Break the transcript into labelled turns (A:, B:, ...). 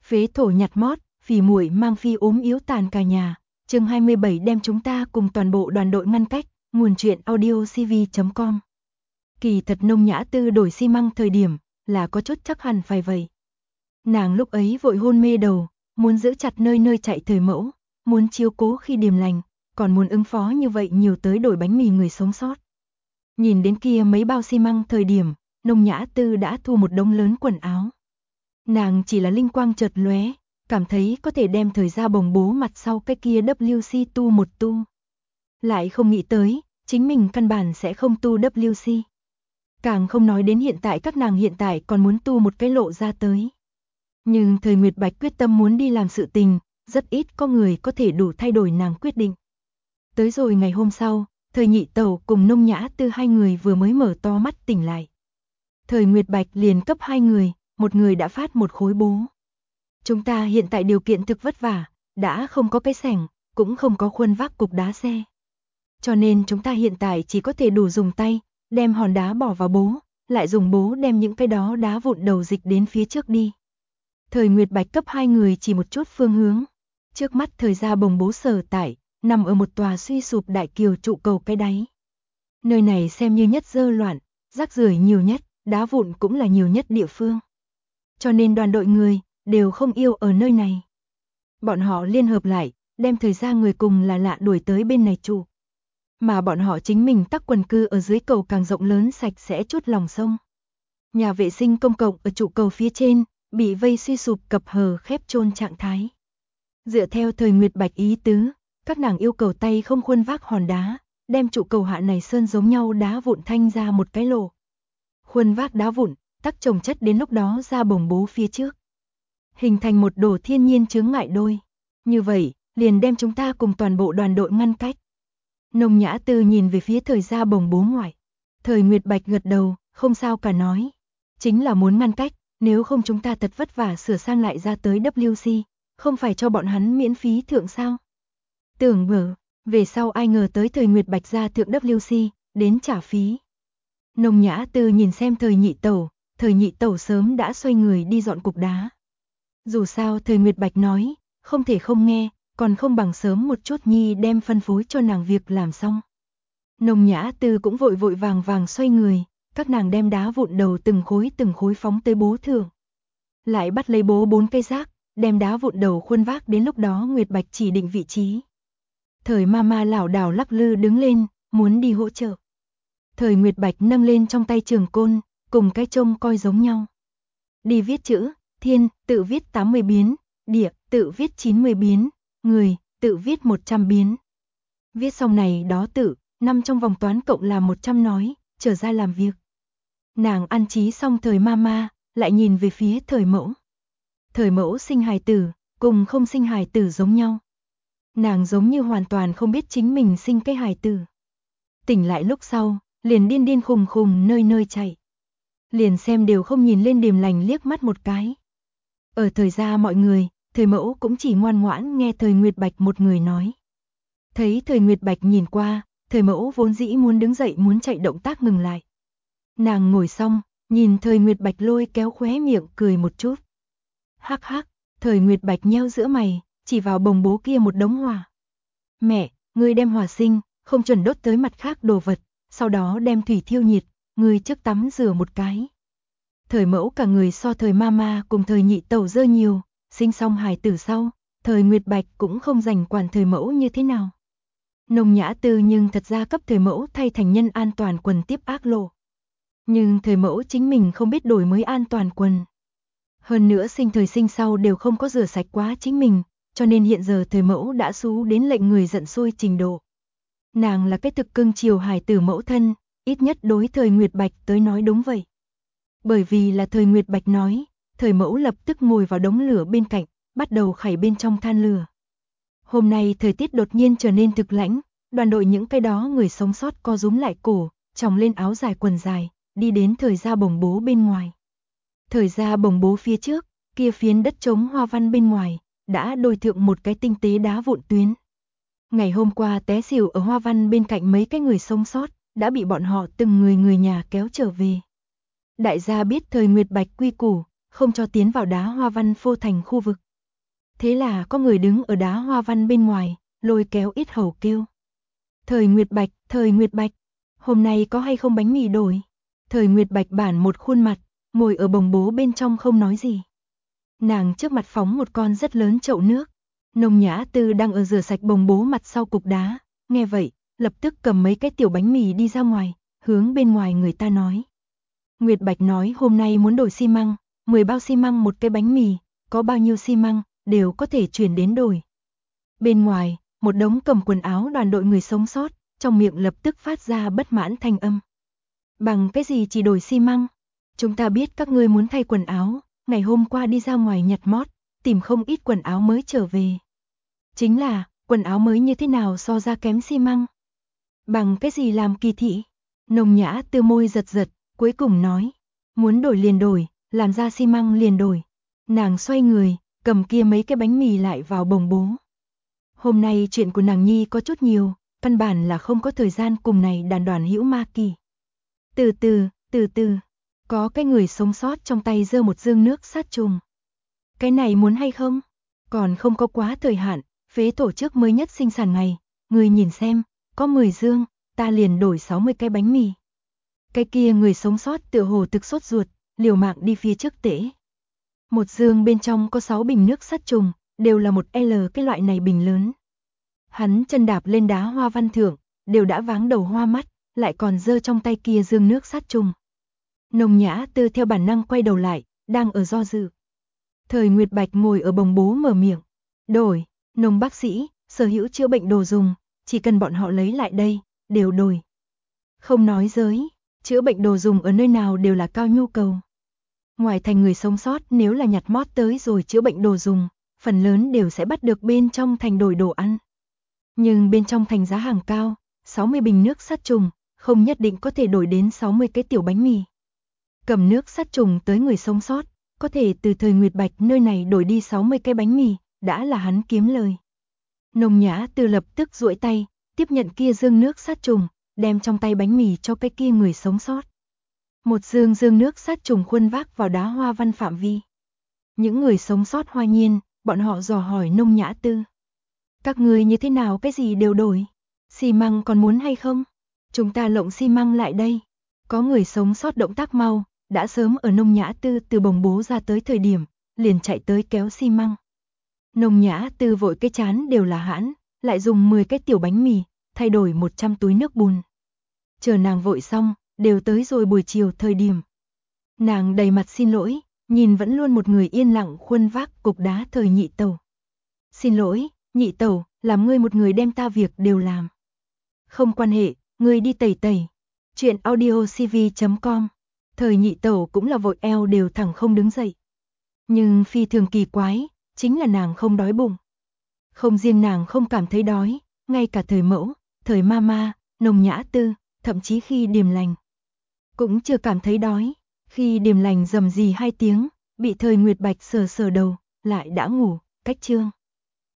A: Phế thổ nhặt mót, phì muội mang phi ốm yếu tàn cả nhà. Chương 27 đem chúng ta cùng toàn bộ đoàn đội ngăn cách. Nguồn truyện audiocv.com. Kỳ thật Nông Nhã Tư đổi xi măng thời điểm là có chút chắc hẳn phải vậy. Nàng lúc ấy vội hôn mê đầu, muốn giữ chặt nơi nơi chạy thời mẫu, muốn chiếu cố khi điềm lành, còn muốn ứng phó như vậy nhiều tới đổi bánh mì người sống sót. Nhìn đến kia mấy bao xi măng thời điểm, Nông Nhã Tư đã thu một đống lớn quần áo. Nàng chỉ là linh quang chợt lóe, cảm thấy có thể đem thời ra bồng bố mặt sau cái kia WC tu một tu. Lại không nghĩ tới, chính mình căn bản sẽ không tu WC. Càng không nói đến hiện tại các nàng hiện tại còn muốn tu một cái lộ ra tới. Nhưng thời Nguyệt Bạch quyết tâm muốn đi làm sự tình, rất ít có người có thể đủ thay đổi nàng quyết định. Tới rồi ngày hôm sau, thời Nhị Tẩu cùng Nông Nhã Tư hai người vừa mới mở to mắt tỉnh lại. Thời Nguyệt Bạch liền cấp hai người, một người đã phát một khối bố. Chúng ta hiện tại điều kiện thực vất vả, đã không có cái sẻng, cũng không có khuôn vác cục đá xe. Cho nên chúng ta hiện tại chỉ có thể đủ dùng tay, đem hòn đá bỏ vào bố, lại dùng bố đem những cái đó đá vụn đầu dịch đến phía trước đi. Thời Nguyệt Bạch cấp hai người chỉ một chút phương hướng. Trước mắt thời ra bồng bố sở tại, nằm ở một tòa suy sụp đại kiều trụ cầu cái đáy. Nơi này xem như nhất dơ loạn, rác rưởi nhiều nhất, đá vụn cũng là nhiều nhất địa phương. Cho nên đoàn đội người đều không yêu ở nơi này. Bọn họ liên hợp lại, đem thời ra người cùng là lạ đuổi tới bên này trụ. Mà bọn họ chính mình tắc quần cư ở dưới cầu càng rộng lớn sạch sẽ chút lòng sông. Nhà vệ sinh công cộng ở trụ cầu phía trên, bị vây suy sụp cập hờ khép chôn trạng thái. Dựa theo thời Nguyệt Bạch ý tứ, các nàng yêu cầu tay không khuôn vác hòn đá, đem trụ cầu hạ này sơn giống nhau đá vụn thanh ra một cái lỗ. Khuôn vác đá vụn, tắc chồng chất đến lúc đó ra bồng bố phía trước. Hình thành một đồ thiên nhiên chướng ngại đôi. Như vậy, liền đem chúng ta cùng toàn bộ đoàn đội ngăn cách. Nông Nhã Tư nhìn về phía thời ra bồng bố ngoài. Thời Nguyệt Bạch gật đầu, không sao cả nói. Chính là muốn ngăn cách, nếu không chúng ta thật vất vả sửa sang lại ra tới WC, không phải cho bọn hắn miễn phí thượng sao. Tưởng mở, về sau ai ngờ tới thời Nguyệt Bạch ra thượng WC, đến trả phí. Nông Nhã Tư nhìn xem thời Nhị Tẩu sớm đã xoay người đi dọn cục đá. Dù sao thời Nguyệt Bạch nói, không thể không nghe, còn không bằng sớm một chút nhi đem phân phối cho nàng việc làm xong. Nông Nhã Tư cũng vội vội vàng vàng xoay người, các nàng đem đá vụn đầu từng khối phóng tới bố thượng. Lại bắt lấy bố 4 cây rác, đem đá vụn đầu khuôn vác đến lúc đó Nguyệt Bạch chỉ định vị trí. Thời Mama lảo đảo lắc lư đứng lên, muốn đi hỗ trợ. Thời Nguyệt Bạch nâng lên trong tay trường côn, cùng cái trông coi giống nhau. Đi viết chữ, thiên, tự viết 80 biến, địa, tự viết 90 biến, người, tự viết 100 biến. Viết xong này đó tự, năm trong vòng toán cộng là 100 nói, trở ra làm việc. Nàng ăn trí xong thời Mama, lại nhìn về phía thời mẫu. Thời mẫu sinh hài tử, cùng không sinh hài tử giống nhau. Nàng giống như hoàn toàn không biết chính mình sinh cái hài tử. Tỉnh lại lúc sau, liền điên điên khùng khùng nơi nơi chạy. Liền xem đều không nhìn lên điềm lành liếc mắt một cái. Ở thời gia mọi người, thời mẫu cũng chỉ ngoan ngoãn nghe thời Nguyệt Bạch một người nói. Thấy thời Nguyệt Bạch nhìn qua, thời mẫu vốn dĩ muốn đứng dậy muốn chạy động tác ngừng lại. Nàng ngồi xong, nhìn thời Nguyệt Bạch lôi kéo khóe miệng cười một chút. Hắc hắc, thời Nguyệt Bạch nheo giữa mày, chỉ vào bồng bố kia một đống hỏa. Mẹ, ngươi đem hỏa sinh, không chuẩn đốt tới mặt khác đồ vật, sau đó đem thủy thiêu nhiệt, ngươi trước tắm rửa một cái. Thời mẫu cả người so thời Mama cùng thời Nhị Tẩu dơ nhiều, sinh xong hài tử sau, thời Nguyệt Bạch cũng không rảnh quản thời mẫu như thế nào. Nông Nhã Tư nhưng thật ra cấp thời mẫu thay thành nhân an toàn quần tiếp ác lộ. Nhưng thời mẫu chính mình không biết đổi mới an toàn quần. Hơn nữa sinh sau đều không có rửa sạch quá chính mình, cho nên hiện giờ thời mẫu đã xú đến lệnh người giận sôi trình độ. Nàng là cái thực cưng chiều hài tử mẫu thân, ít nhất đối thời Nguyệt Bạch tới nói đúng vậy. Bởi vì là thời Nguyệt Bạch nói, thời mẫu lập tức ngồi vào đống lửa bên cạnh, bắt đầu khảy bên trong than lửa. Hôm nay thời tiết đột nhiên trở nên thực lãnh, đoàn đội những cái đó người sống sót co rúm lại cổ, tròng lên áo dài quần dài, đi đến thời ra bồng bố bên ngoài. Thời ra bồng bố phía trước, kia phiến đất trống hoa văn bên ngoài, đã đôi thượng một cái tinh tế đá vụn tuyến. Ngày hôm qua té xỉu ở hoa văn bên cạnh mấy cái người sống sót, đã bị bọn họ từng người nhà kéo trở về. Đại gia biết thời Nguyệt Bạch quy củ, không cho tiến vào đá hoa văn phô thành khu vực. Thế là có người đứng ở đá hoa văn bên ngoài, lôi kéo yết hầu kêu. Thời Nguyệt Bạch, hôm nay có hay không bánh mì đổi? Thời Nguyệt Bạch bản một khuôn mặt, ngồi ở bồng bố bên trong không nói gì. Nàng trước mặt phóng một con rất lớn chậu nước. Nông Nhã Tư đang ở rửa sạch bồng bố mặt sau cục đá, nghe vậy, lập tức cầm mấy cái tiểu bánh mì đi ra ngoài, hướng bên ngoài người ta nói. Nguyệt Bạch nói hôm nay muốn đổi xi măng, 10 bao xi măng một cái bánh mì, có bao nhiêu xi măng, đều có thể chuyển đến đổi. Bên ngoài, một đống cầm quần áo đoàn đội người sống sót, trong miệng lập tức phát ra bất mãn thanh âm. Bằng cái gì chỉ đổi xi măng? Chúng ta biết các ngươi muốn thay quần áo, ngày hôm qua đi ra ngoài nhặt mót, tìm không ít quần áo mới trở về. Chính là, quần áo mới như thế nào so ra kém xi măng? Bằng cái gì làm kỳ thị? Nông Nhã Tư môi giật giật, cuối cùng nói, muốn đổi liền đổi, làm ra xi măng liền đổi. Nàng xoay người, cầm kia mấy cái bánh mì lại vào bồng bố. Hôm nay chuyện của nàng nhi có chút nhiều, căn bản là không có thời gian cùng này đàn đoàn hữu ma kỳ. Từ từ, có cái người sống sót trong tay giơ một dương nước sát trùng. Cái này muốn hay không? Còn không có quá thời hạn, phế tổ chức mới nhất sinh sản ngày, người nhìn xem, có 10 dương, ta liền đổi 60 cái bánh mì. Cái kia người sống sót tựa hồ thực sốt ruột, liều mạng đi phía trước tễ. Một dương bên trong có 6 bình nước sát trùng, đều là một L cái loại này bình lớn. Hắn chân đạp lên đá hoa văn thượng, đều đã váng đầu hoa mắt, lại còn giơ trong tay kia dương nước sát trùng. Nông Nhã Tư theo bản năng quay đầu lại, đang ở do dự. Thời Nguyệt Bạch ngồi ở bồng bố mở miệng. Đổi, Nông bác sĩ, sở hữu chữa bệnh đồ dùng, chỉ cần bọn họ lấy lại đây, đều đổi. Không nói giới, chữa bệnh đồ dùng ở nơi nào đều là cao nhu cầu. Ngoài thành người sống sót nếu là nhặt mót tới rồi chữa bệnh đồ dùng, phần lớn đều sẽ bắt được bên trong thành đổi đồ ăn. Nhưng bên trong thành giá hàng cao, 60 bình nước sát trùng, không nhất định có thể đổi đến 60 cái tiểu bánh mì. Cầm nước sát trùng tới người sống sót, có thể từ thời Nguyệt Bạch nơi này đổi đi 60 cái bánh mì, đã là hắn kiếm lời. Nông Nhã Tư lập tức duỗi tay, tiếp nhận kia dương nước sát trùng, đem trong tay bánh mì cho cái kia người sống sót. Một dương nước sát trùng khuôn vác vào đá hoa văn phạm vi. Những người sống sót hoa nhiên, bọn họ dò hỏi Nông Nhã Tư. Các người như thế nào cái gì đều đổi? Xi măng còn muốn hay không? Chúng ta lộng xi măng lại đây. Có người sống sót động tác mau, đã sớm ở Nông Nhã Tư từ bồng bố ra tới thời điểm, liền chạy tới kéo xi măng. Nông Nhã Tư vội cái chán đều là hãn, lại dùng 10 cái tiểu bánh mì, thay đổi 100 túi nước bùn. Chờ nàng vội xong, đều tới rồi buổi chiều thời điểm. Nàng đầy mặt xin lỗi, nhìn vẫn luôn một người yên lặng khuôn vác cục đá thời Nhị Tẩu. Xin lỗi, Nhị Tẩu, làm ngươi một người đem ta việc đều làm. Không quan hệ, ngươi đi tẩy tẩy. Chuyện audiocv.com. Thời Nhị Tẩu cũng là vội eo đều thẳng không đứng dậy. Nhưng phi thường kỳ quái, chính là nàng không đói bụng. Không riêng nàng không cảm thấy đói, ngay cả thời mẫu, thời mama, Nông Nhã Tư, thậm chí khi Điềm Lành cũng chưa cảm thấy đói. Khi Điềm Lành rầm rì 2 tiếng, bị thời Nguyệt Bạch sờ sờ đầu, lại đã ngủ, cách chương.